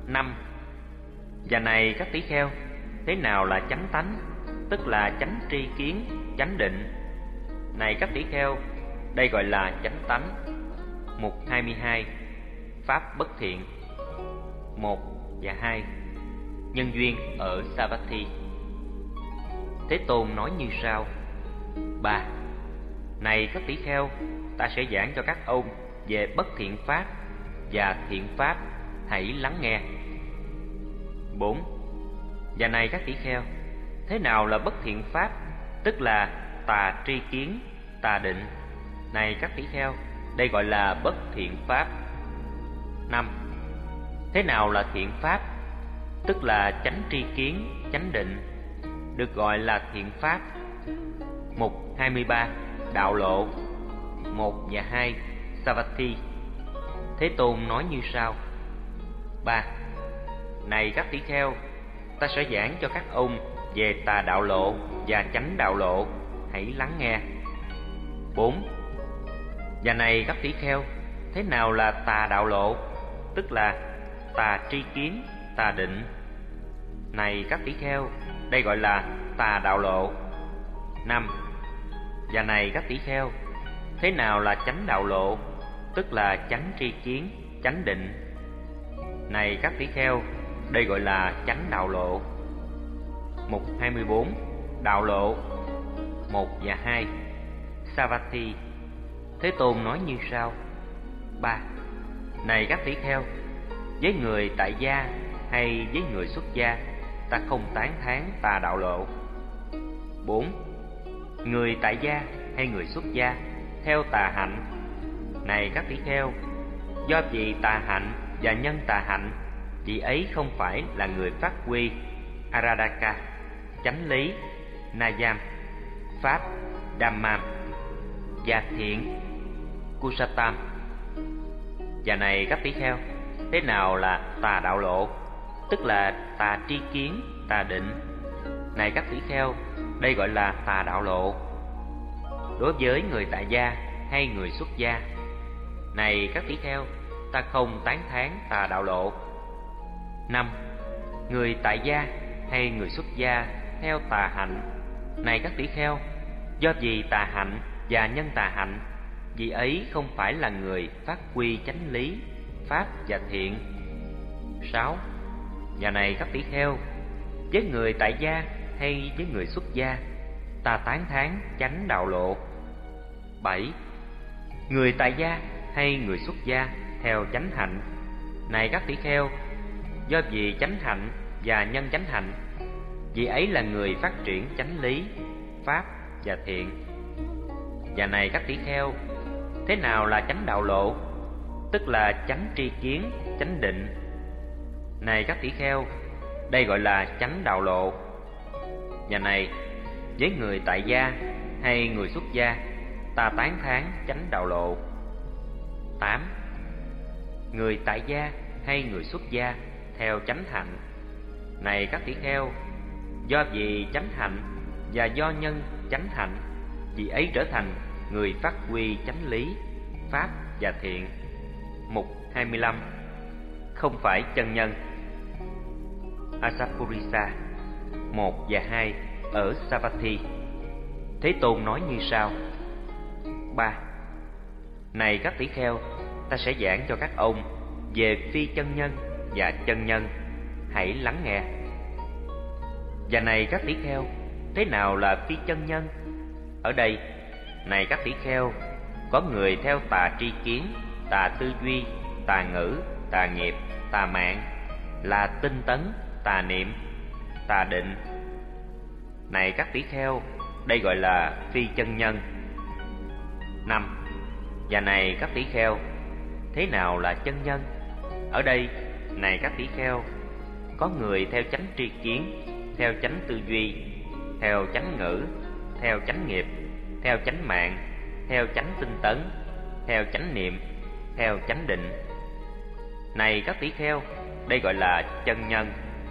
5. Và này các tỷ kheo, thế nào là chánh tánh, tức là chánh tri kiến, chánh định? Này các tỷ kheo, đây gọi là chánh tánh. Mục 22. Pháp bất thiện. 1 và 2. Nhân duyên ở Savatthi. Thế Tôn nói như sau: 3. Này các tỷ kheo, ta sẽ giảng cho các ông về bất thiện pháp và thiện pháp, hãy lắng nghe. 4. Và này các tỷ kheo, thế nào là bất thiện pháp, tức là tà tri kiến, tà định? Này các tỷ kheo, đây gọi là bất thiện pháp. 5. Thế nào là thiện pháp, tức là chánh tri kiến, chánh định, được gọi là thiện pháp. Mục 23. Đạo lộ. 1 và 2. Savatthi. Thế Tôn nói như sau: 3. Này các tỷ kheo, ta sẽ giảng cho các ông về tà đạo lộ và chánh đạo lộ, hãy lắng nghe. 4. Và này các tỷ kheo, thế nào là tà đạo lộ, tức là tà tri kiến, tà định? Này các tỷ kheo, đây gọi là tà đạo lộ. 5. Và này các tỷ kheo, thế nào là chánh đạo lộ, tức là chánh tri kiến, chánh định? Này các tỷ kheo, đây gọi là chánh đạo lộ. Mục 24. Đạo lộ. 1 và 2. Savatthi. Thế Tôn nói như sau: 3. Này các tỷ kheo, với người tại gia hay với người xuất gia, ta không tán thán tà đạo lộ. 4. Người tại gia hay người xuất gia theo tà hạnh. Này các tỷ kheo, do vì tà hạnh và nhân tà hạnh, vị ấy không phải là người phát huy Aradaka, chánh lý, Nayam, pháp, Dhammam, và thiện, Kusatam. Và này các tỷ kheo, thế nào là tà đạo lộ, tức là tà tri kiến, tà định? Này các tỷ kheo, đây gọi là tà đạo lộ. Đối với người tại gia hay người xuất gia, này các tỷ kheo, ta không tán thán tà đạo lộ. 5. Người tại gia hay người xuất gia theo tà hạnh. Này các tỷ kheo, do vì tà hạnh và nhân tà hạnh, vị ấy không phải là người phát huy chánh lý, pháp và thiện. 6. Và này các tỷ kheo, với người tại gia hay với người xuất gia, ta tán thán chánh đạo lộ. 7. Người tại gia hay người xuất gia theo chánh hạnh. Này các tỷ kheo, do vì chánh hạnh và nhân chánh hạnh, vị ấy là người phát triển chánh lý, pháp và thiện. Và này các tỷ kheo, thế nào là chánh đạo lộ, tức là chánh tri kiến, chánh định? Này các tỷ kheo, đây gọi là chánh đạo lộ. Và này, với người tại gia hay người xuất gia, ta tán thán chánh đạo lộ. 8. Người tại gia hay người xuất gia theo chánh hạnh. Này các tỷ kheo, do vì chánh hạnh và do nhân chánh hạnh, vị ấy trở thành người phát huy chánh lý, pháp và thiện. Mục 25. Không phải chân nhân. Asapurisa. 1 và 2 ở Savatthi. Thế Tôn nói như sau: 3. Này các tỷ kheo, ta sẽ giảng cho các ông về phi chân nhân và chân nhân, hãy lắng nghe. Và này các tỷ kheo, thế nào là phi chân nhân? Ở đây, này các tỷ kheo, có người theo tà tri kiến, tà tư duy, tà ngữ, tà nghiệp, tà mạng, là tinh tấn, tà niệm, tà định. Này các tỷ kheo, đây gọi là phi chân nhân. 5. Và này các tỷ kheo, thế nào là chân nhân? Ở đây, này các tỷ kheo, có người theo chánh tri kiến, theo chánh tư duy, theo chánh ngữ, theo chánh nghiệp, theo chánh mạng, theo chánh tinh tấn, theo chánh niệm, theo chánh định. Này các tỷ kheo, đây gọi là chân nhân.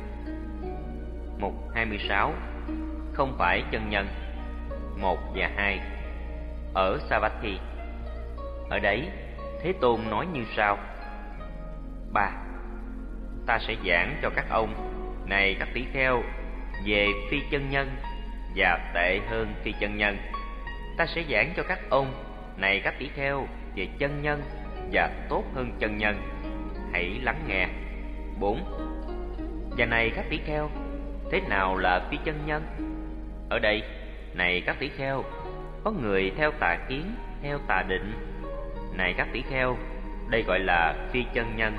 Mục 26. Không phải chân nhân. 1 và 2 ở Savatthi. Ở đấy, Thế Tôn nói như sau: 3. ta sẽ giảng cho các ông, này các tỷ kheo, về phi chân nhân và tệ hơn phi chân nhân. Ta sẽ giảng cho các ông, này các tỷ kheo, về chân nhân và tốt hơn chân nhân. Hãy lắng nghe. 4. Và này các tỷ kheo, thế nào là phi chân nhân? Ở đây, này các tỷ kheo, có người theo tà kiến, theo tà định. Này các tỷ kheo, đây gọi là phi chân nhân.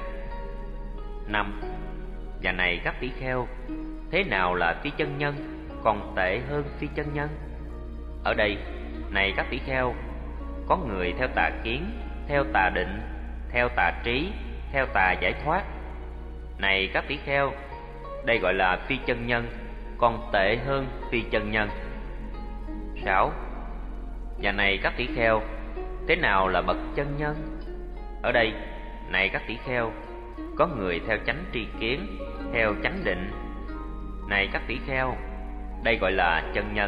5. Và này các tỷ kheo, thế nào là phi chân nhân còn tệ hơn phi chân nhân? Ở đây, này các tỷ kheo, có người theo tà kiến, theo tà định, theo tà trí, theo tà giải thoát. Này các tỷ kheo, đây gọi là phi chân nhân còn tệ hơn phi chân nhân. 6. Và này các tỷ kheo, thế nào là bậc chân nhân? Ở đây, này các tỷ kheo, có người theo chánh tri kiến, theo chánh định. Này các tỷ kheo, đây gọi là chân nhân.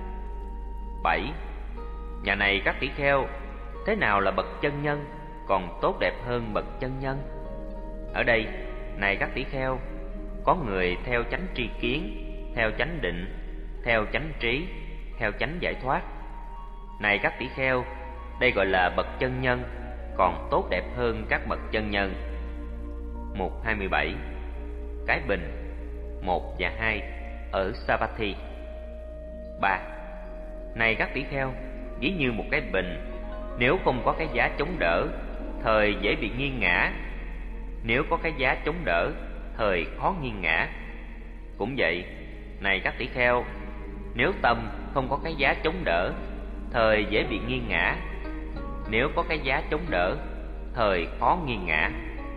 7. Và này các tỷ kheo, thế nào là bậc chân nhân còn tốt đẹp hơn bậc chân nhân? Ở đây, này các tỷ kheo, có người theo chánh tri kiến, theo chánh định, theo chánh trí, theo chánh giải thoát. Này các tỷ kheo, đây gọi là bậc chân nhân còn tốt đẹp hơn các bậc chân nhân. Mục 27. Cái bình 1 và 2 ở Savatthi. 3. Này các tỷ kheo, ví như một cái bình, nếu không có cái giá chống đỡ, thời dễ bị nghiêng ngã. Nếu có cái giá chống đỡ, thời khó nghiêng ngã. Cũng vậy, này các tỷ kheo, nếu tâm không có cái giá chống đỡ, thời dễ bị nghiêng ngã. Nếu có cái giá chống đỡ, thời khó nghiêng ngã.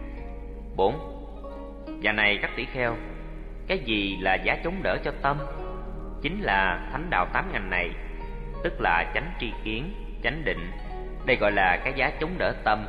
4. Và này các tỷ kheo, cái gì là giá chống đỡ cho tâm? Chính là thánh đạo 8 ngành này, tức là chánh tri kiến, chánh định. Đây gọi là cái giá chống đỡ tâm.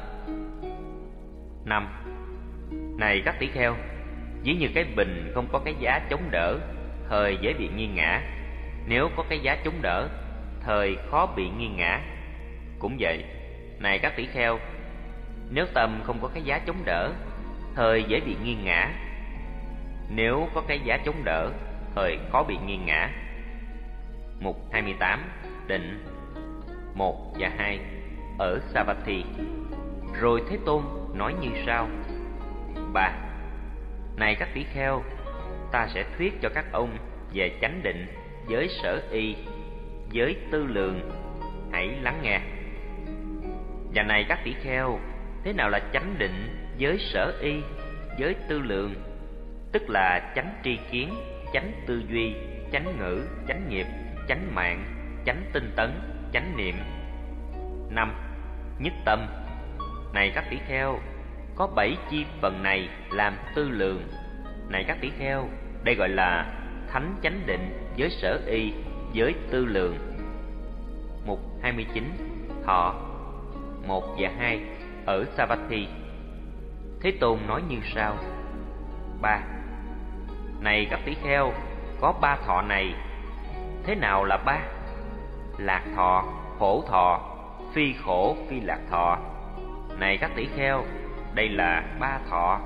5. Này các tỷ kheo, ví như cái bình không có cái giá chống đỡ, thời dễ bị nghiêng ngã. Nếu có cái giá chống đỡ, thời khó bị nghiêng ngã. Cũng vậy, này các tỷ kheo, nếu tâm không có cái giá chống đỡ, thời dễ bị nghiêng ngã. Nếu có cái giá chống đỡ, thời khó bị nghiêng ngã. Mục 28. Định 1 và 2 ở Savatthi. Rồi Thế Tôn nói như sau. 3. Này các tỷ kheo, ta sẽ thuyết cho các ông về chánh định, giới sở y, giới tư lượng. Hãy lắng nghe. Và này các tỷ kheo, thế nào là chánh định, giới sở y, giới tư lượng? Tức là chánh tri kiến, chánh tư duy, chánh ngữ, chánh nghiệp, chánh mạng, chánh tinh tấn, chánh niệm. 5. Nhất tâm. Này các tỷ kheo, có 7 chi phần này làm tư lượng. Này các tỷ kheo, đây gọi là thánh chánh định, giới sở y, giới tư lượng. Mục 29. Thọ 1 và 2 ở Savatthi. Thế Tôn nói như sau. 3. Này các tỷ kheo, có 3 thọ này. Thế nào là 3? Lạc thọ, khổ thọ, phi khổ phi lạc thọ. Này các tỷ kheo, đây là 3 thọ.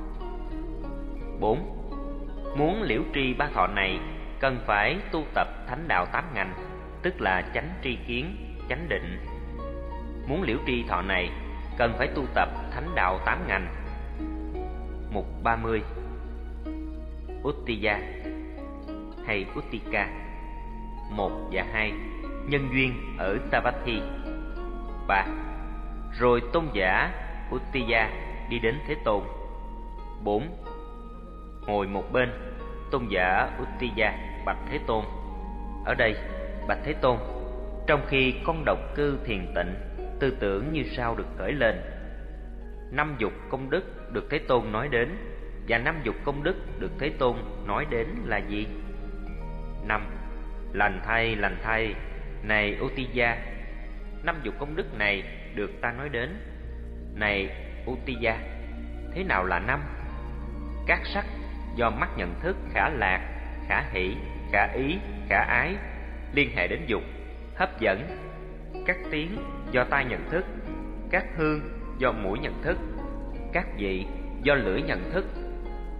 4. Muốn liễu tri 3 thọ này, cần phải tu tập thánh đạo 8 ngành, tức là chánh tri kiến, chánh định. Muốn liễu tri thọ này, cần phải tu tập thánh đạo 8 ngành. Mục 30. Uttiya hay Uttika 1 và 2 nhân duyên ở Savatthi. 3. Rồi tôn giả Uttiya đi đến Thế Tôn. 4. Ngồi một bên, tôn giả Uttiya bạch Thế Tôn. Ở đây, bạch Thế Tôn, trong khi con độc cư thiền tịnh, tư tưởng như sau được khởi lên. 5 dục công đức được Thế Tôn nói đến, và 5 dục công đức được Thế Tôn nói đến là gì? 5. Lành thay, này Uttiya, 5 dục công đức này được ta nói đến. Này Uttiya, thế nào là 5? Các sắc do mắt nhận thức khả lạc, khả hỷ, khả ý, khả ái, liên hệ đến dục, hấp dẫn. Các tiếng do tai nhận thức, các hương do mũi nhận thức, các vị do lưỡi nhận thức,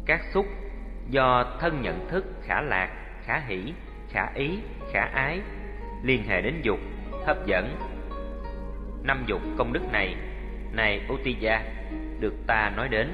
Các xúc do thân nhận thức khả lạc, khả hỷ, khả ý, khả ái liên hệ đến dục, hấp dẫn. 5 dục công đức này, này Uttiya, được ta nói đến.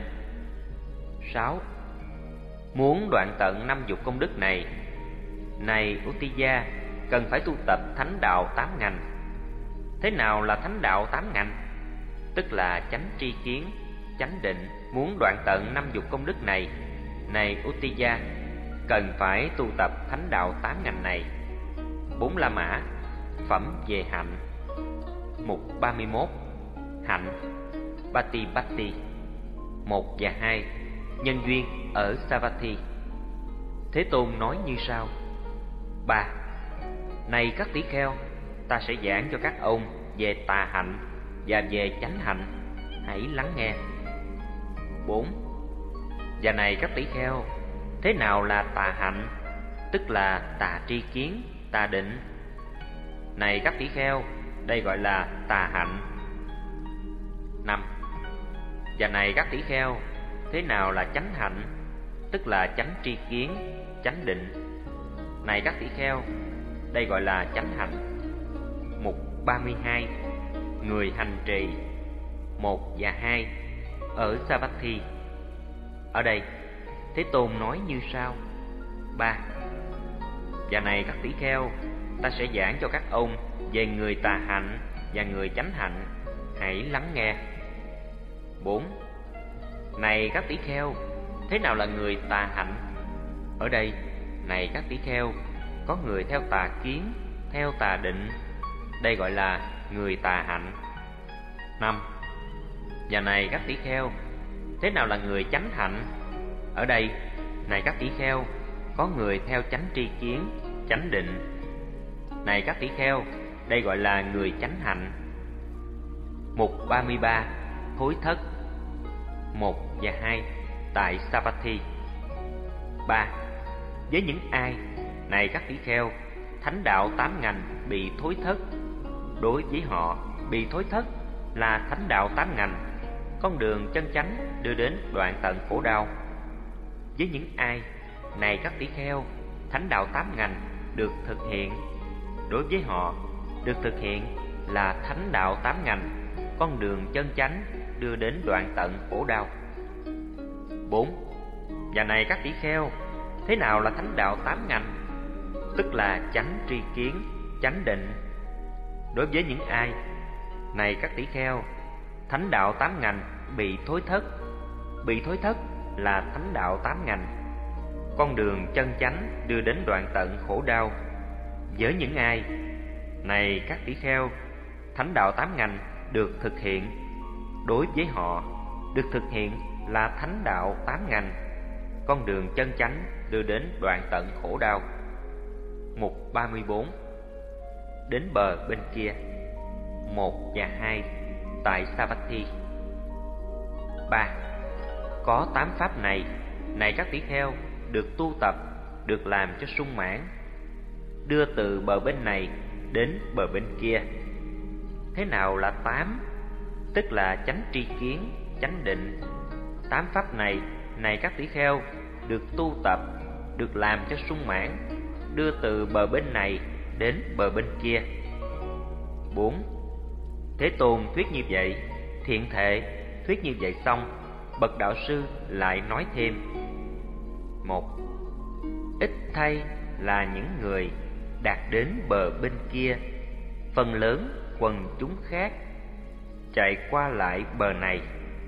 6. Muốn đoạn tận 5 dục công đức này, này Uttiya, cần phải tu tập thánh đạo 8 ngành. Thế nào là thánh đạo 8 ngành? Tức là chánh tri kiến, chánh định. Muốn đoạn tận 5 dục công đức này, này Uttiya, cần phải tu tập thánh đạo 8 ngành này. 4 La Mã, phẩm về hạnh. Mục 31, hạnh Patipatti 1 và 2, nhân duyên ở Savatthi. Thế Tôn nói như sau: 3. Này các tỷ kheo, ta sẽ giảng cho các ông về tà hạnh và về chánh hạnh, hãy lắng nghe. 4. Và này các tỷ kheo, thế nào là tà hạnh? Tức là tà tri kiến, tà định. Này các tỷ kheo, đây gọi là tà hạnh. 5. Và này các tỷ kheo, thế nào là chánh hạnh? Tức là chánh tri kiến, chánh định. Này các tỷ kheo, đây gọi là chánh hạnh. Mục 32, người hành trì 1 và 2 ở Savatthi. Ở đây, Thế Tôn nói như sau: 3. Và này các tỷ kheo, ta sẽ giảng cho các ông về người tà hạnh và người chánh hạnh, hãy lắng nghe. 4. Này các tỷ kheo, thế nào là người tà hạnh? Ở đây, này các tỷ kheo, có người theo tà kiến, theo tà định, đây gọi là người tà hạnh. 5. Và này các tỷ kheo, thế nào là người chánh hạnh? Ở đây, này các tỷ kheo, có người theo chánh tri kiến, chánh định. Này các tỷ kheo, đây gọi là người chánh hạnh. Mục 33, thối thất 1 và 2 tại Savatthi. 3. Với những ai, này các tỷ kheo, thánh đạo 8 ngành bị thối thất, đối với họ, bị thối thất là thánh đạo 8 ngành, con đường chân chánh đưa đến đoạn tận khổ đau. Với những ai, này các tỷ kheo, thánh đạo 8 ngành được thực hiện, đối với họ, được thực hiện là thánh đạo 8 ngành, con đường chân chánh đưa đến đoạn tận khổ đau. 4. Và này các tỷ kheo, thế nào là thánh đạo 8 ngành? Tức là chánh tri kiến, chánh định. Đối với những ai, này các tỷ kheo, thánh đạo 8 ngành bị thối thất, bị thối thất là thánh đạo 8 ngành, con đường chân chánh đưa đến đoạn tận khổ đau. Với những ai, này các tỷ kheo, thánh đạo 8 ngành được thực hiện, đối với họ, được thực hiện là thánh đạo 8 ngành, con đường chân chánh đưa đến đoạn tận khổ đau. Mục 34, đến bờ bên kia 1 và 2 tại Savatthi. 3. Có 8 pháp này, này các tỷ kheo, được tu tập, được làm cho sung mãn, đưa từ bờ bên này đến bờ bên kia. Thế nào là 8? Tức là chánh tri kiến, chánh định. 8 pháp này, này các tỷ kheo, được tu tập, được làm cho sung mãn, đưa từ bờ bên này đến bờ bên kia. 4. Thế Tôn thuyết như vậy, thiện thệ thuyết như vậy xong, bậc đạo sư lại nói thêm: 1. Ít thay là những người đạt đến bờ bên kia, phần lớn quần chúng khác chạy qua lại bờ này.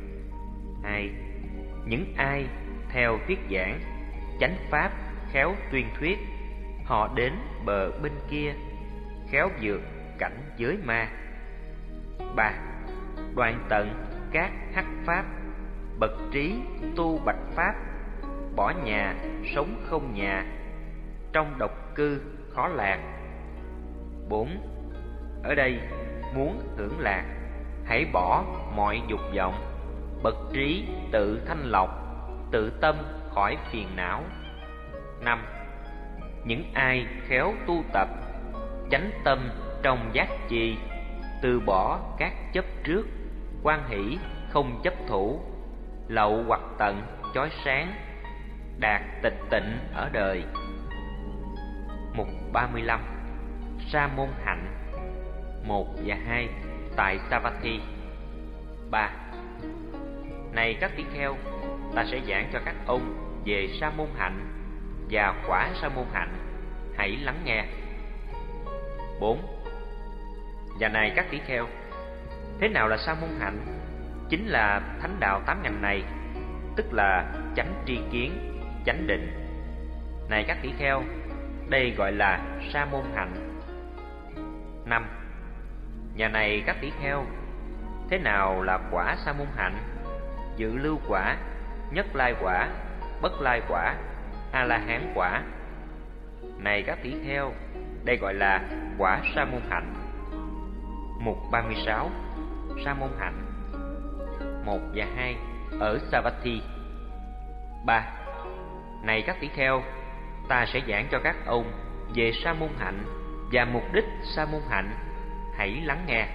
2. Những ai theo thuyết giảng chánh pháp khéo tuyên thuyết, họ đến bờ bên kia khéo vượt cảnh giới ma. 3. Đoạn tận các hắc pháp, bậc trí tu bạch pháp, bỏ nhà sống không nhà, trong độc cư khó lạc. 4. Ở đây muốn hưởng lạc, hãy bỏ mọi dục vọng, bậc trí tự thanh lọc, tự tâm khỏi phiền não. 5. Những ai khéo tu tập chánh tâm trong giác chi, từ bỏ các chấp trước, quan hỷ không chấp thủ, lậu hoặc tận chói sáng, đạt tịch tịnh ở đời. Mục 35. Sa môn hạnh 1 và 2 tại Savatthi. 3. Này các tỷ kheo, ta sẽ giảng cho các ông về sa môn hạnh và quả sa môn hạnh, hãy lắng nghe. 4. Và này các tỷ kheo, thế nào là sa môn hạnh? Chính là thánh đạo 8 ngành này, tức là chánh tri kiến, chánh định. Này các tỷ kheo, đây gọi là sa môn hạnh. 5. Và này các tỷ kheo, thế nào là quả sa môn hạnh? Dự lưu quả, nhất lai quả, bất lai quả, a la hán quả. Này các tỷ kheo, đây gọi là quả sa môn hạnh. Mục 36. Sa môn hạnh 1 và 2 ở Savatthi. 3. Này các tỷ kheo, ta sẽ giảng cho các ông về sa môn hạnh và mục đích sa môn hạnh, hãy lắng nghe.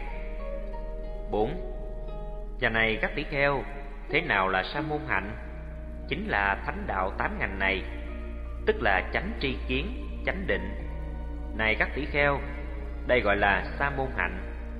4. Và này các tỷ kheo, thế nào là sa môn hạnh? Chính là thánh đạo 8 ngành này, tức là chánh tri kiến, chánh định. Này các tỷ kheo, đây gọi là sa môn hạnh.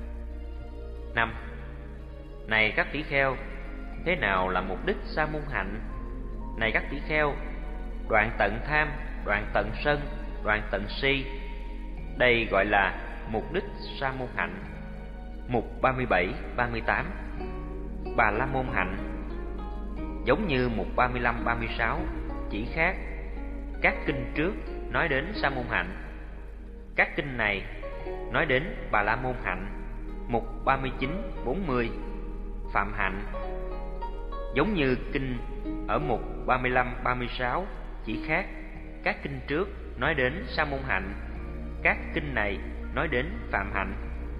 5. Này các tỷ kheo, thế nào là mục đích sa môn hạnh? Này các tỷ kheo, đoạn tận tham, đoạn tận sân, đoạn tận si, đây gọi là mục đích sa môn hạnh. Mục 37, 38. Bà la môn hạnh giống như mục 35, 36, chỉ khác các kinh trước nói đến sa môn hạnh. Các kinh này nói đến bà la môn hạnh. Mục 39, 40, phạm hạnh giống như kinh ở mục 35, 36, chỉ khác các kinh trước nói đến sa môn hạnh. Các kinh này nói đến phạm hạnh.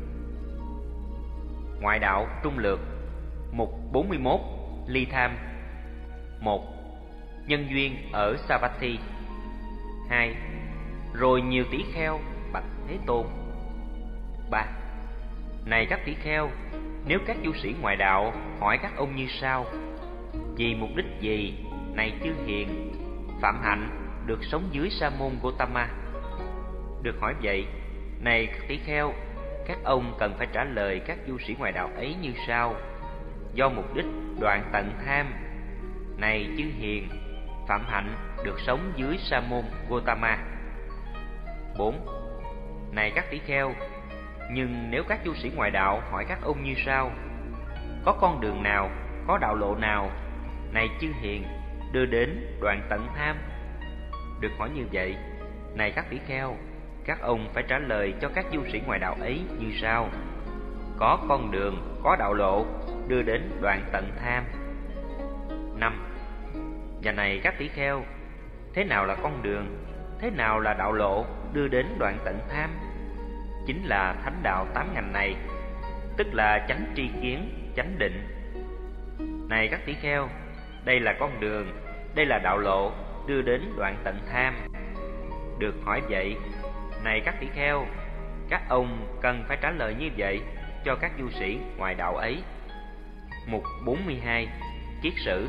Ngoại đạo trung lược. Mục 41, ly tham. 1. Nhân duyên ở Savatthi. 2. Rồi nhiều tỷ kheo bạch Thế Tôn. 3. Này các tỷ kheo, nếu các du sĩ ngoại đạo hỏi các ông như sau: vì mục đích gì, này chư hiền, phạm hạnh được sống dưới sa môn Gotama? Được hỏi vậy, này các tỷ kheo, các ông cần phải trả lời các du sĩ ngoại đạo ấy như sau: do mục đích đoạn tận tham, này chư hiền, phạm hạnh được sống dưới sa môn Gotama. 4. Này các tỷ kheo, nhưng nếu các du sĩ ngoại đạo hỏi các ông như sau: có con đường nào, có đạo lộ nào, này chư hiền, đưa đến đoạn tận tham? Được hỏi như vậy, này các tỷ kheo, các ông phải trả lời cho các du sĩ ngoại đạo ấy như sau: có con đường, có đạo lộ, đưa đến đoạn tận tham. 5. Và này các tỷ kheo, thế nào là con đường, thế nào là đạo lộ đưa đến đoạn tận tham? Chính là thánh đạo 8 ngành này, tức là chánh tri kiến, chánh định. Này các tỷ kheo, đây là con đường, đây là đạo lộ đưa đến đoạn tận tham. Được hỏi vậy, này các tỷ kheo, các ông cần phải trả lời như vậy cho các du sĩ ngoại đạo ấy. Mục 42, kiết sử.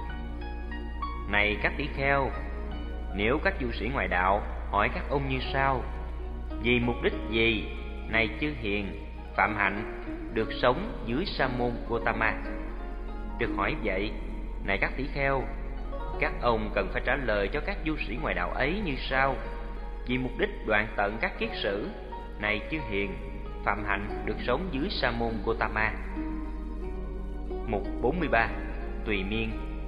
Này các tỷ kheo, nếu các du sĩ ngoại đạo hỏi các ông như sau: vì mục đích gì, này chư hiền, phạm hạnh được sống dưới sa môn Gotama? Được hỏi vậy, này các tỷ kheo, các ông cần phải trả lời cho các du sĩ ngoại đạo ấy như sau: vì mục đích đoạn tận các kiết sử, này chư hiền, phạm hạnh được sống dưới sa môn Gotama. Mục 43, tùy miên.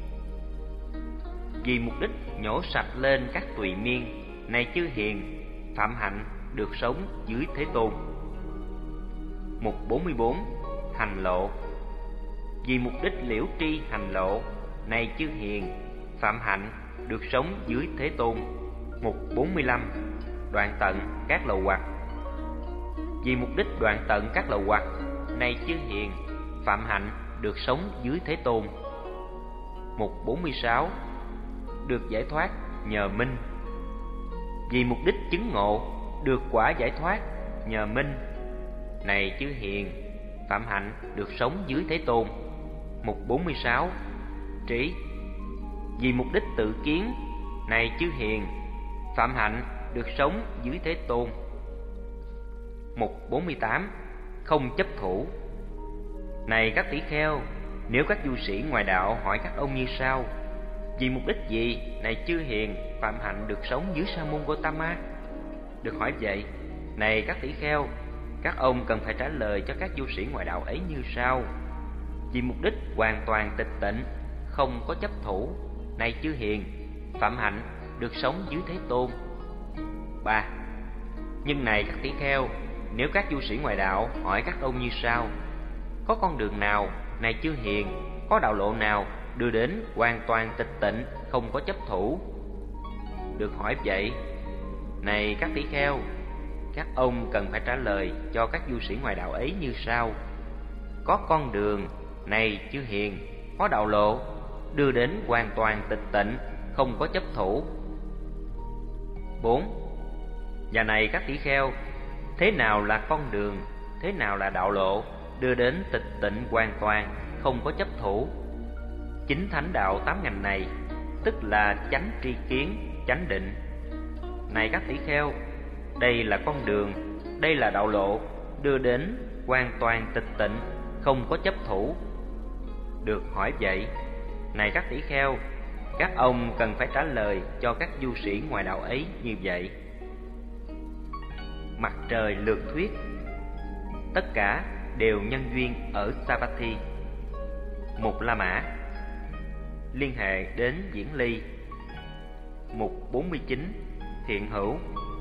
Vì mục đích nhổ sạch lên các tùy miên, này chư hiền, phạm hạnh được sống dưới Thế Tôn. Mục 44, hành lộ. Vì mục đích liễu tri hành lộ, này chư hiền, phạm hạnh được sống dưới Thế Tôn. Mục 45, đoạn tận các lậu hoặc. Vì mục đích đoạn tận các lậu hoặc, này chư hiền, phạm hạnh được sống dưới Thế Tôn. Mục 46, được giải thoát nhờ minh. Vì mục đích chứng ngộ, được quả giải thoát nhờ minh, này chư hiền, phạm hạnh được sống dưới Thế Tôn. Mục 46, trí. Vì mục đích tự kiến, này chư hiền, phạm hạnh được sống dưới Thế Tôn. Mục 48. Không chấp thủ. Này các tỷ kheo, nếu các du sĩ ngoài đạo hỏi các ông như sau: vì mục đích gì, này chư hiền, phạm hạnh được sống dưới Sa môn Gotama? Được hỏi vậy: này các tỷ kheo, các ông cần phải trả lời cho các du sĩ ngoài đạo ấy như sau: vì mục đích hoàn toàn tịch tịnh, không có chấp thủ, này chư hiền, phạm hạnh được sống dưới Thế Tôn. 3. Nhưng này các tỷ kheo, nếu các du sĩ ngoài đạo hỏi các ông như sau: có con đường nào, này chư hiền, có đạo lộ nào đưa đến hoàn toàn tịch tịnh, không có chấp thủ? Được hỏi vậy: này các tỷ kheo, các ông cần phải trả lời cho các du sĩ ngoài đạo ấy như sau: có con đường, này chư hiền, có đạo lộ đưa đến hoàn toàn tịch tịnh, không có chấp thủ. 4. Và này các tỷ kheo, thế nào là con đường, thế nào là đạo lộ đưa đến tịch tịnh hoàn toàn, không có chấp thủ? Chính thánh đạo 8 ngành này, tức là chánh tri kiến, chánh định. Này các tỷ kheo, đây là con đường, đây là đạo lộ đưa đến hoàn toàn tịch tịnh, không có chấp thủ. Được hỏi vậy: này các tỷ kheo, các ông cần phải trả lời cho các du sĩ ngoài đạo ấy như vậy. Mặt trời lược thuyết. Tất cả đều nhân duyên ở Savatthi. Mục La Mã. Liên hệ đến Diễn Ly. Mục 49. Thiện hữu.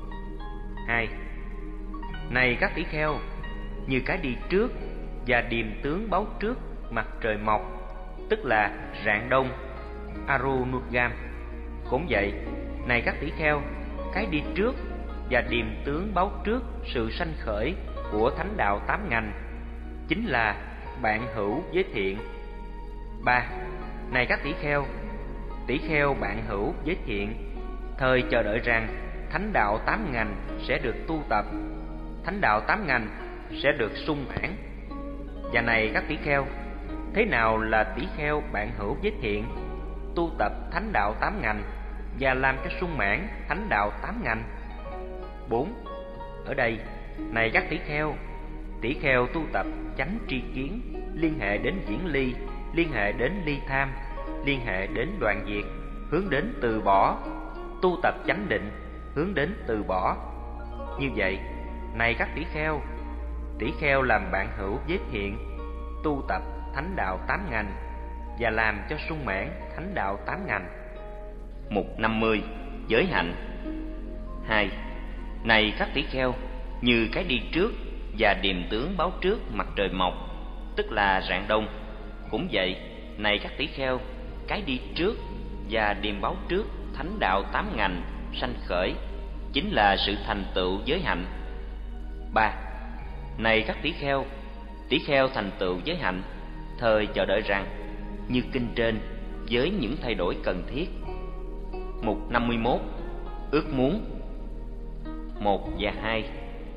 2. Này các tỷ kheo, như cái đi trước và điềm tướng báo trước mặt trời mọc, tức là rạng đông, Arunugam. Cũng vậy, này các tỷ kheo, cái đi trước và điềm tướng báo trước sự sanh khởi của thánh đạo 8 ngành chính là bạn hữu với thiện. 3. Này các tỷ kheo bạn hữu với thiện, thời chờ đợi rằng thánh đạo 8 ngành sẽ được tu tập, thánh đạo 8 ngành sẽ được sung mãn. Và này các tỷ kheo, thế nào là tỷ kheo bạn hữu với thiện, tu tập thánh đạo 8 ngành và làm cho sung mãn thánh đạo 8 ngành? 4. Ở đây, này các tỷ kheo tu tập chánh tri kiến, liên hệ đến diễn ly, liên hệ đến ly tham, liên hệ đến đoạn diệt, hướng đến từ bỏ, tu tập chánh định, hướng đến từ bỏ. Như vậy, này các tỷ kheo làm bạn hữu với thiện, tu tập thánh đạo 8 ngành và làm cho sung mãn thánh đạo 8 ngành. Mục 50. Giới hạnh. 2. Này các tỷ kheo, như cái đi trước và điềm tướng báo trước mặt trời mọc, tức là rạng đông. Cũng vậy, này các tỷ kheo, cái đi trước và điềm báo trước thánh đạo 8 ngành sanh khởi chính là sự thành tựu giới hạnh. 3. Này các tỷ kheo thành tựu giới hạnh, thời chờ đợi rằng như kinh trên với những thay đổi cần thiết. Mục 51. Ước muốn. 1 và 2,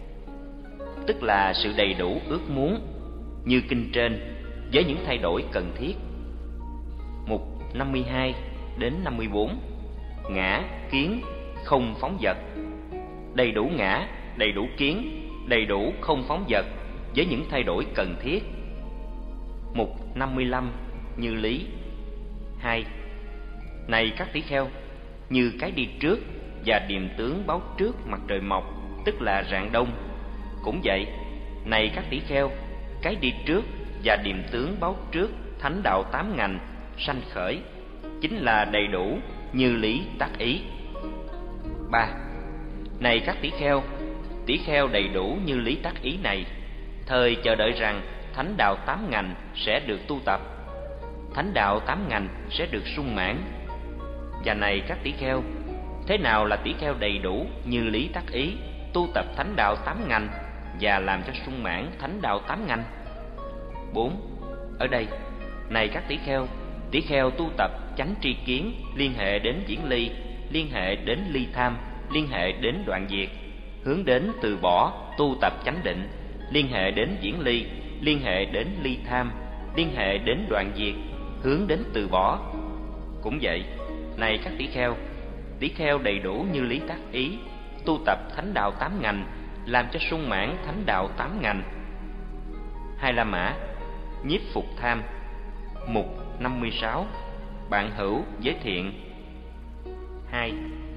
tức là sự đầy đủ ước muốn như kinh trên với những thay đổi cần thiết. Mục 52 đến 54. Ngã, kiến, không phóng dật. Đầy đủ ngã, đầy đủ kiến, đầy đủ không phóng dật với những thay đổi cần thiết. Mục 55. Như lý. 2. Này các tỷ kheo, như cái đi trước và điềm tướng báo trước mặt trời mọc, tức là rạng đông. Cũng vậy, này các tỷ kheo, cái đi trước và điềm tướng báo trước thánh đạo 8 ngành sanh khởi chính là đầy đủ như lý tác ý. 3. Này các tỷ kheo đầy đủ như lý tác ý này, thời chờ đợi rằng thánh đạo 8 ngành sẽ được tu tập, thánh đạo 8 ngành sẽ được sung mãn. Và này các tỷ kheo, thế nào là tỷ kheo đầy đủ như lý tác ý, tu tập thánh đạo 8 ngành và làm cho sung mãn thánh đạo 8 ngành? 4. Ở đây, này các tỷ kheo tu tập chánh tri kiến, liên hệ đến diễn ly, liên hệ đến ly tham, liên hệ đến đoạn diệt, hướng đến từ bỏ, tu tập chánh định, liên hệ đến diễn ly, liên hệ đến ly tham, liên hệ đến đoạn diệt, hướng đến từ bỏ. Cũng vậy, này các tỷ kheo đầy đủ như lý tác ý, tu tập thánh đạo 8 ngành, làm cho sung mãn thánh đạo 8 ngành. Hai La Mã, nhiếp phục tham. Mục 56. Bạn hữu giới thiện. 2.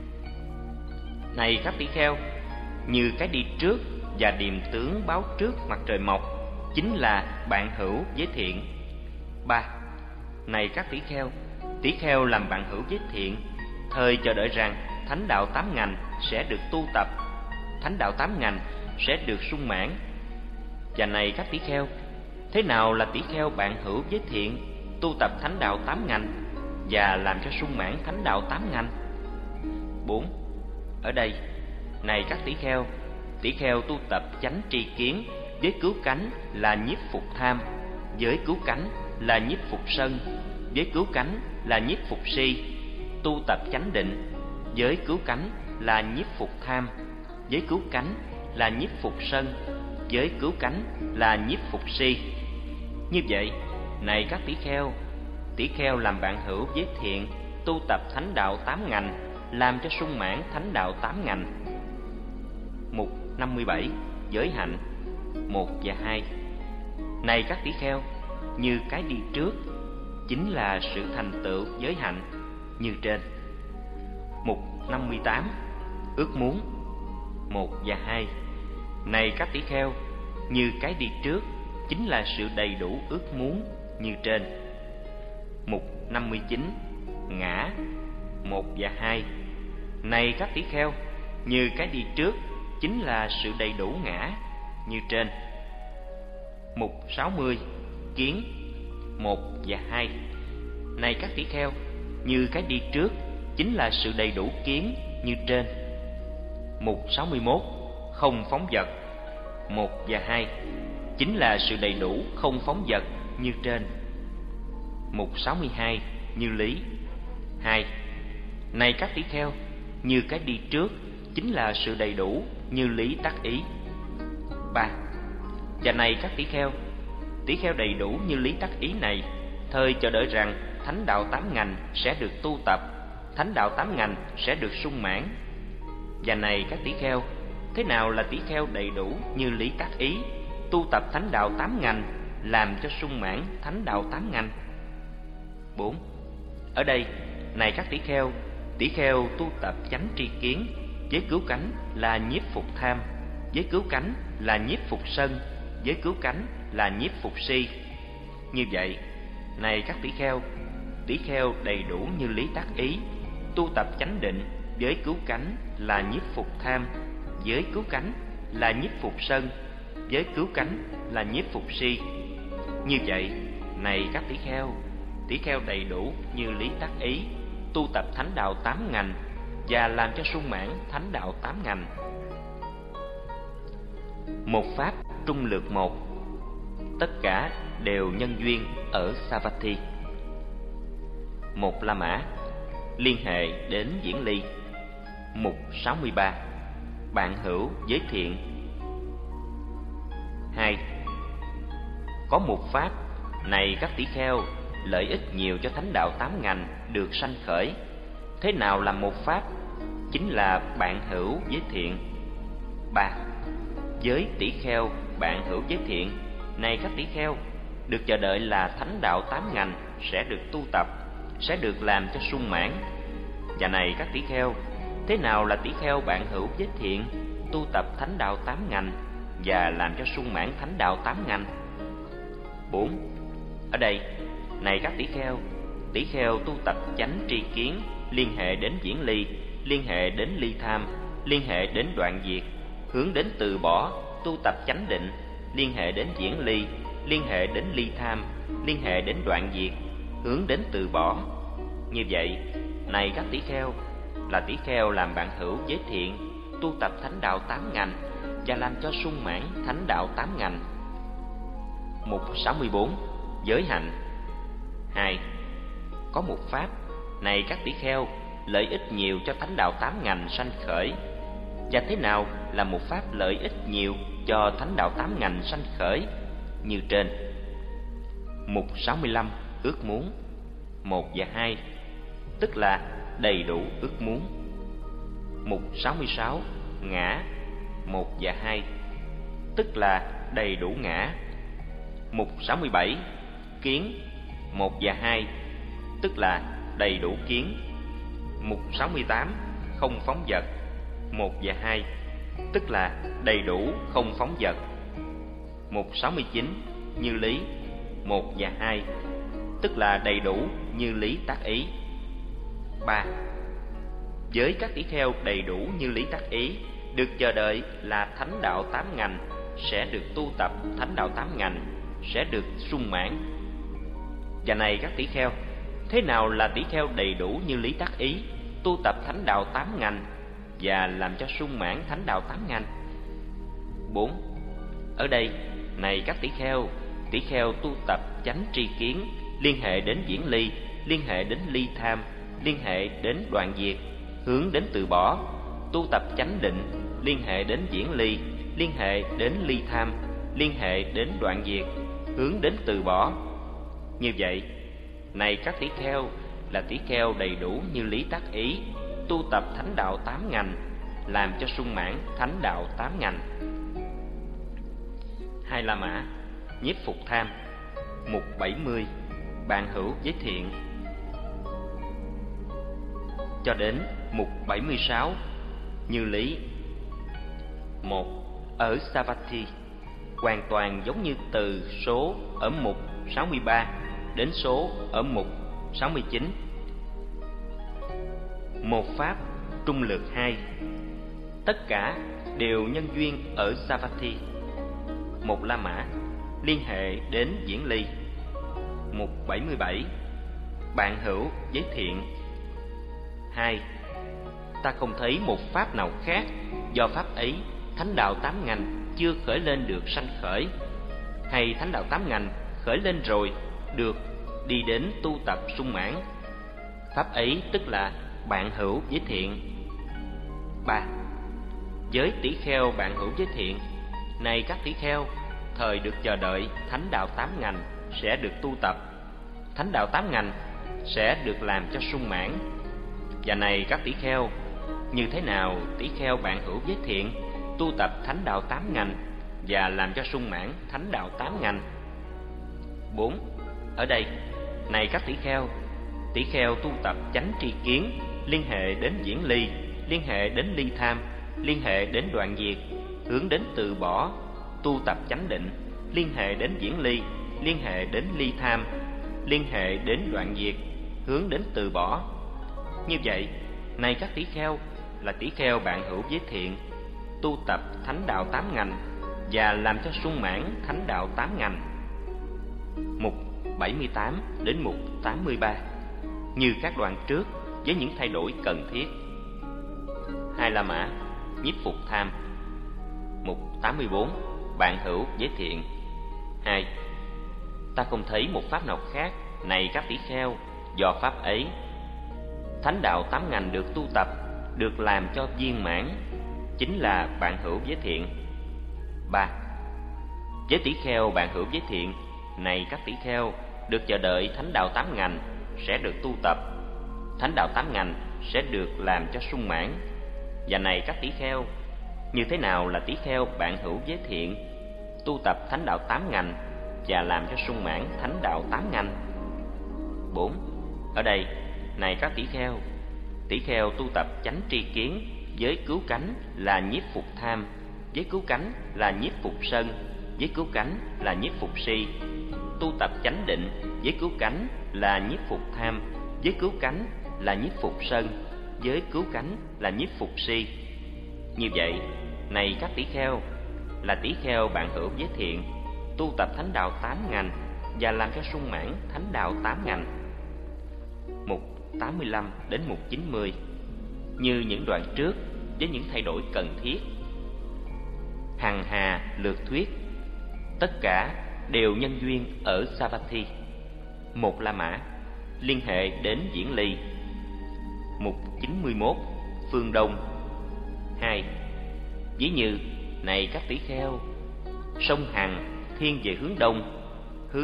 Này các tỷ kheo, như cái đi trước và điềm tướng báo trước mặt trời mọc chính là bạn hữu giới thiện. 3. Này các tỷ kheo làm bạn hữu giới thiện, thời chờ đợi rằng thánh đạo 8 ngành sẽ được tu tập, thánh đạo 8 ngành sẽ được sung mãn. Và này các tỷ kheo, thế nào là tỷ kheo bạn hữu giới thiện, tu tập thánh đạo 8 ngành và làm cho sung mãn thánh đạo 8 ngành? 4. Ở đây, này các tỷ kheo tu tập chánh tri kiến, với cứu cánh là nhiếp phục tham, với cứu cánh là nhiếp phục sân, với cứu cánh là nhiếp phục si. Tu tập chánh định, với cứu cánh là nhiếp phục tham, với cứu cánh là nhiếp phục sân, với cứu cánh là nhiếp phục si. Như vậy, này các tỷ kheo làm bạn hữu giới thiện, tu tập thánh đạo 8 ngành, làm cho sung mãn thánh đạo 8 ngành. Mục 57. Giới hạnh. 1 và 2. Này các tỷ kheo, như cái đi trước chính là sự thành tựu giới hạnh như trên. Mục 58. Ước muốn. 1 và 2. Này các tỷ kheo, như cái đi trước chính là sự đầy đủ ước muốn như trên. Mục 59. Ngã. 1 và 2. Này các tỷ kheo, như cái đi trước chính là sự đầy đủ ngã như trên. Mục 60. Kiến. 1 và 2. Này các tỷ kheo, như cái đi trước chính là sự đầy đủ kiến như trên. Mục 61. Không phóng vật. 1 và 2. Chính là sự đầy đủ không phóng vật như trên. Mục 62. Như lý. 2. Này các tỷ kheo, như cái đi trước chính là sự đầy đủ như lý tác ý. 3. Và này các tỷ kheo đầy đủ như lý tác ý này, thời chờ đợi rằng thánh đạo 8 ngành sẽ được tu tập, thánh đạo 8 ngành sẽ được sung mãn. Và này các tỷ kheo, thế nào là tỷ kheo đầy đủ như lý tác ý, tu tập thánh đạo 8 ngành, làm cho sung mãn thánh đạo 8 ngành? 4. Ở đây, này các tỷ kheo tu tập chánh tri kiến, với cứu cánh là nhiếp phục tham, với cứu cánh là nhiếp phục sân, với cứu cánh là nhiếp phục si. Như vậy, này các tỷ kheo đầy đủ như lý tác ý, tu tập chánh định, với cứu cánh là nhiếp phục tham, với cứu cánh là nhiếp phục sân, với cứu cánh là nhiếp phục si. Như vậy, này các tỷ kheo đầy đủ như lý tác ý, tu tập thánh đạo 8 ngành và làm cho sung mãn thánh đạo 8 ngành. Một pháp trung lược 1. Tất cả đều nhân duyên ở Savatthi. 1 La Mã, liên hệ đến Diễn Ly. Mục 63. Bạn hữu giới thiện. 2. Có một pháp, này các tỷ kheo, lợi ích nhiều cho thánh đạo 8 ngành được sanh khởi. Thế nào là một pháp? Chính là bạn hữu giới thiện. 3. Với tỷ kheo bạn hữu giới thiện, này các tỷ kheo, được chờ đợi là thánh đạo 8 ngành sẽ được tu tập, sẽ được làm cho sung mãn. Và này các tỷ kheo, thế nào là tỷ kheo bạn hữu giới thiện, tu tập thánh đạo 8 ngành và làm cho sung mãn thánh đạo 8 ngành? 4. Ở đây, này các tỷ kheo tu tập chánh tri kiến, liên hệ đến diễn ly, liên hệ đến ly tham, liên hệ đến đoạn diệt, hướng đến từ bỏ, tu tập chánh định, liên hệ đến diễn ly, liên hệ đến ly tham, liên hệ đến đoạn diệt, hướng đến từ bỏ. Như vậy, này các tỷ kheo làm bạn hữu giới thiện, tu tập thánh đạo 8 ngành và làm cho sung mãn thánh đạo 8 ngành. Mục 64. Giới hạnh. 2. Có một pháp, này các tỷ kheo, lợi ích nhiều cho thánh đạo 8 ngành sanh khởi. Và thế nào là một pháp lợi ích nhiều cho thánh đạo 8 ngành sanh khởi? Như trên. Mục 65. Ước muốn. 1 và 2. Tức là đầy đủ ước muốn. Mục 66 ngã 1 và 2, tức là đầy đủ ngã. Mục 67 kiến 1 và 2, tức là đầy đủ kiến. Mục 68 không phóng dật 1 và 2, tức là đầy đủ không phóng dật. Mục 69 như lý 1 và 2, tức là đầy đủ như lý tác ý. 3. Với các tỷ kheo đầy đủ như lý tác ý, được chờ đợi là thánh đạo 8 ngành, sẽ được tu tập thánh đạo 8 ngành, sẽ được sung mãn. Và này các tỷ kheo, thế nào là tỷ kheo đầy đủ như lý tác ý, tu tập thánh đạo 8 ngành và làm cho sung mãn thánh đạo 8 ngành? 4. Ở đây, này các tỷ kheo tu tập chánh tri kiến, liên hệ đến viễn ly, liên hệ đến ly tham, liên hệ đến đoạn diệt, hướng đến từ bỏ. Tu tập chánh định, liên hệ đến viễn ly, liên hệ đến ly tham, liên hệ đến đoạn diệt, hướng đến từ bỏ. Như vậy, này các tỷ kheo, là tỷ kheo đầy đủ như lý tác ý, tu tập thánh đạo 8 ngành, làm cho sung mãn thánh đạo 8 ngành. Hai La Mã, nhiếp phục tham. Mục 70 bạn hữu với thiện, cho đến mục 76 như lý. 1. Ở Savatthi hoàn toàn giống như từ số ở mục 63 đến số ở mục 69. Một pháp trung lược 2, tất cả đều nhân duyên ở Savatthi. Một La Mã liên hệ đến viễn ly. Mục 77 bạn hữu với thiện. 2. Ta không thấy một pháp nào khác, do pháp ấy thánh đạo 8 ngành chưa khởi lên được sanh khởi, hay thánh đạo 8 ngành khởi lên rồi được đi đến tu tập sung mãn. Pháp ấy tức là bạn hữu với thiện. 3. Với tỷ kheo bạn hữu với thiện, này các tỷ kheo, thời được chờ đợi thánh đạo 8 ngành sẽ được tu tập, thánh đạo 8 ngành sẽ được làm cho sung mãn. Và này các tỷ kheo, như thế nào tỷ kheo bạn hữu với thiện tu tập thánh đạo 8 ngành và làm cho sung mãn thánh đạo 8 ngành? 4. Ở đây, này các tỷ kheo tu tập chánh tri kiến, liên hệ đến viễn ly, liên hệ đến ly tham, liên hệ đến đoạn diệt, hướng đến từ bỏ. Tu tập chánh định, liên hệ đến viễn ly, liên hệ đến ly tham, liên hệ đến đoạn diệt, hướng đến từ bỏ. Như vậy, này các tỷ kheo, là tỷ kheo bạn hữu với thiện, tu tập thánh đạo 8 ngành và làm cho sung mãn thánh đạo 8 ngành. Mục 78 đến mục 83 như các đoạn trước, với những thay đổi cần thiết. Hai La Mã, nhiếp phục tham. Mục 84 bạn hữu với thiện. 2. Ta không thấy một pháp nào khác, này các tỷ kheo, do pháp ấy thánh đạo 8 ngành được tu tập, được làm cho viên mãn, chính là bạn hữu với thiện. 3. Với tỷ kheo bạn hữu với thiện, này các tỷ kheo, được chờ đợi thánh đạo 8 ngành sẽ được tu tập, thánh đạo 8 ngành sẽ được làm cho sung mãn. Và này các tỷ kheo, như thế nào là tỷ kheo bạn hữu với thiện, tu tập thánh đạo 8 ngành và làm cho sung mãn thánh đạo 8 ngành? 4. Ở đây, này các tỷ kheo tu tập chánh tri kiến, với cứu cánh là nhiếp phục tham, với cứu cánh là nhiếp phục sân, với cứu cánh là nhiếp phục si. Tu tập chánh định, với cứu cánh là nhiếp phục tham, với cứu cánh là nhiếp phục sân, với cứu cánh là nhiếp phục si. Như vậy, này các tỷ kheo, là tỷ kheo bạn hữu với thiện, tu tập thánh đạo 8 ngành và làm cho sung mãn thánh đạo 8 ngành. Mục 85 đến mục 90 như những đoạn trước, với những thay đổi cần thiết. Hằng hà lược thuyết, tất cả đều nhân duyên ở Savatthi. Một La Mã liên hệ đến viễn ly. Mục 91 phương đông. 2. Ví như, này các tỷ kheo, sông Hằng thiên về hướng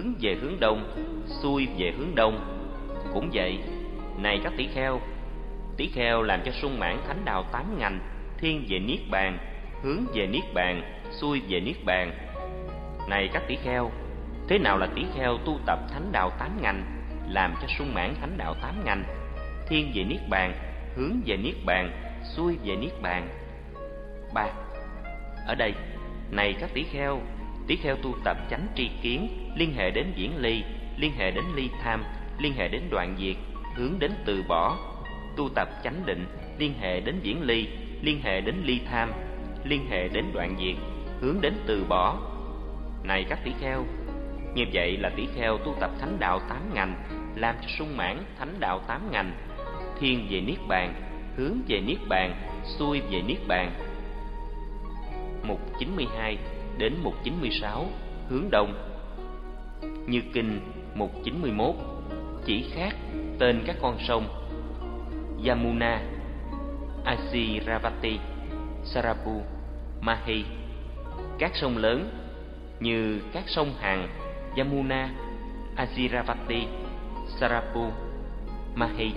đông, xuôi về hướng đông. Cũng vậy, này các tỷ kheo, Tỷ kheo làm cho sung mãn thánh đạo tám ngành, thiên về niết bàn, hướng về niết bàn, xuôi về niết bàn. Này các tỷ kheo, thế nào là tỷ kheo tu tập thánh đạo tám ngành, làm cho sung mãn thánh đạo tám ngành, thiên về niết bàn, hướng về niết bàn, xuôi về niết bàn? 3. Ở đây, này các tỷ kheo tu tập chánh tri kiến, liên hệ đến viễn ly, liên hệ đến ly tham, liên hệ đến đoạn diệt, hướng đến từ bỏ. Tu tập chánh định, liên hệ đến viễn ly, liên hệ đến ly tham, liên hệ đến đoạn diệt, hướng đến từ bỏ. Này các tỷ kheo, như vậy là tỷ kheo tu tập thánh đạo tám ngành, làm cho sung mãn thánh đạo tám ngành, thiên về niết bàn, hướng về niết bàn, xuôi về niết bàn. Mục 92 đến mục 96 hướng đông. Như kinh mục 91 chỉ khác tên các con sông Yamuna, Asiravati, Sarapu, Mahi. Các sông lớn như các sông Hằng, Yamuna, Asiravati, Sarapu, Mahi.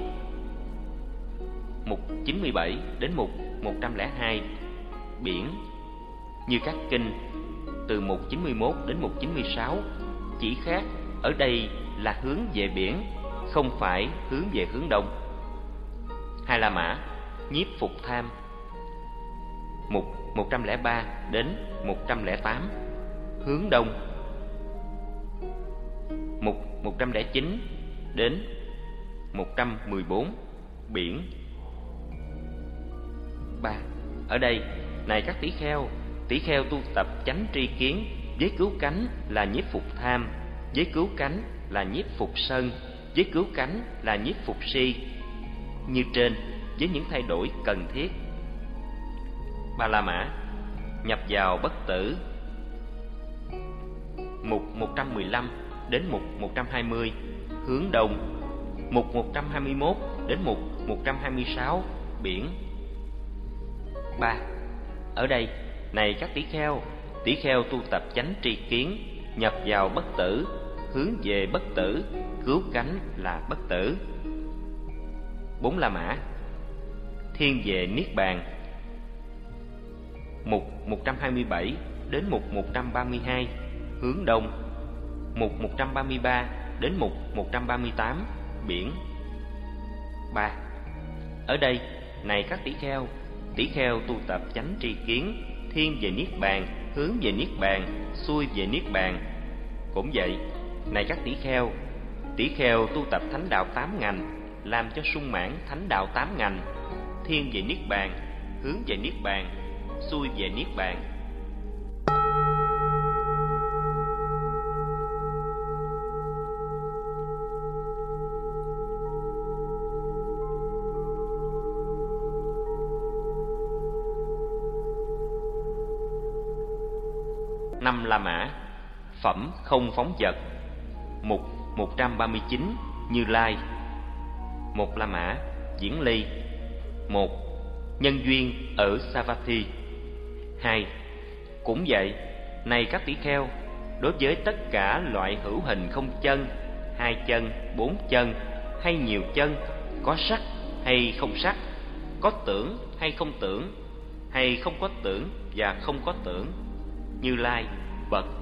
Mục 97 đến mục 102 biển. Như các kinh từ mục 91 đến mục 96 chỉ khác ở đây là hướng về biển, không phải hướng về hướng đông. Hai La Mã, nhiếp phục tham. Mục 103 đến 108 hướng đông. Mục 109 đến 114 biển. 3. Ở đây, này các tỷ kheo tu tập chánh tri kiến, với cứu cánh là nhiếp phục tham, với cứu cánh là nhiếp phục sân, với cứu cánh là nhiếp phục si. Như trên, với những thay đổi cần thiết. Ba La Mã, nhập vào bất tử. Mục 115 đến mục 120 hướng đông. Mục 121 đến mục 126 biển. 3. Ở đây, này các tỷ kheo tu tập chánh tri kiến, nhập vào bất tử, hướng về bất tử, cứu cánh là bất tử. 4 La Mã, thiên về niết bàn. Mục 127 đến mục 132 hướng đông. Mục 133 đến mục 138 biển. 3. Ở đây, này các tỷ kheo tu tập chánh tri kiến, thiên về niết bàn, hướng về niết bàn, xuôi về niết bàn. Cũng vậy, này các tỷ kheo tu tập thánh đạo tám ngành, làm cho sung mãn thánh đạo tám ngành, thiên về niết bàn, hướng về niết bàn, xuôi về niết bàn. Năm La Mã, phẩm không phóng dật. Mục 139 Như Lai. Một La Mã, diễn ly. 1. Nhân duyên ở Savatthi. 2. Cũng vậy, này các tỷ kheo, đối với tất cả loại hữu hình không chân, hai chân, bốn chân hay nhiều chân, có sắc hay không sắc, có tưởng hay không tưởng, hay không có tưởng và không có tưởng, Như Lai bậc